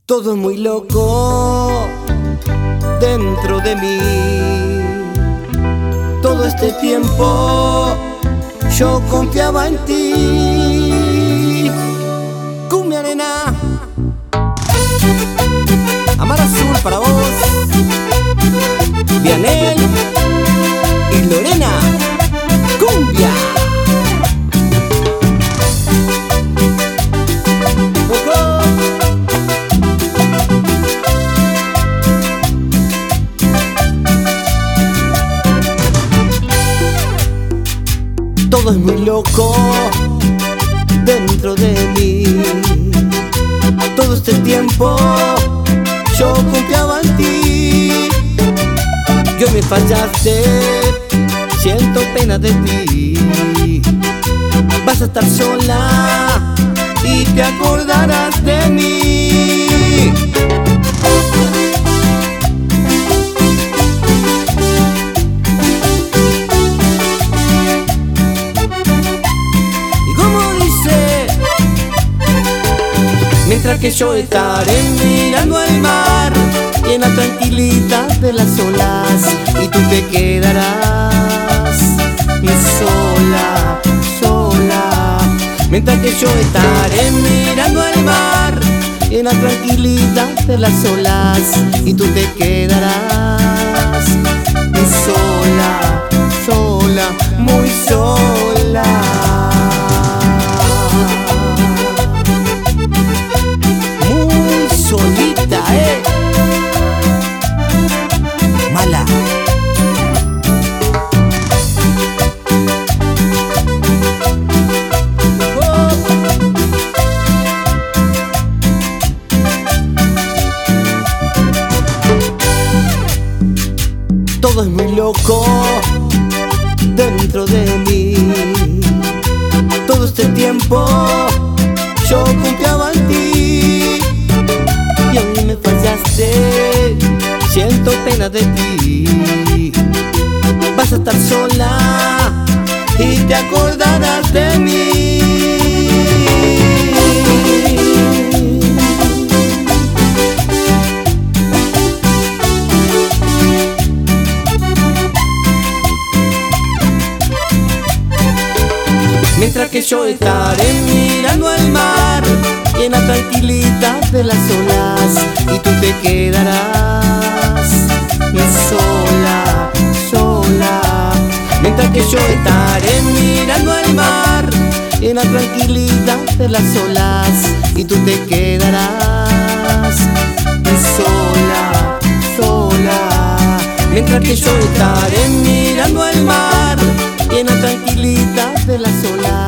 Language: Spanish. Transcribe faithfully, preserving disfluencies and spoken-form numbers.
Todo es muy loco dentro de mí. Todo este tiempo yo confiaba en ti. Cumbia, nena. Amar Azul para vos, Vianel y Lorena. Cumbia. Todo es muy loco dentro de mí. Todo este tiempo yo confiaba en ti. Y hoy me fallaste, siento pena de ti. Vas a estar sola y te acordarás de mí. Mientras que yo estaré mirando al mar y en la tranquilidad de las olas, y tú te quedarás sola, sola. Mientras que yo estaré mirando al mar y en la tranquilidad de las olas, y tú te quedarás sola, sola, muy sola. Solita, eh. Mala. Oh. Todo es muy loco dentro de mí. Todo este tiempo yo confiaba en ti. Y hoy me fallaste, siento pena de ti. Vas a estar sola y te acordarás de mí. Mientras que yo estaré mirando al mar y en la tranquilidad de las olas, y tú te quedarás sola, sola. Mientras que yo estaré mirando al mar y en la tranquilidad de las olas, y tú te quedarás sola, sola. Mientras que yo estaré mirando al mar y en la tranquilidad de las olas.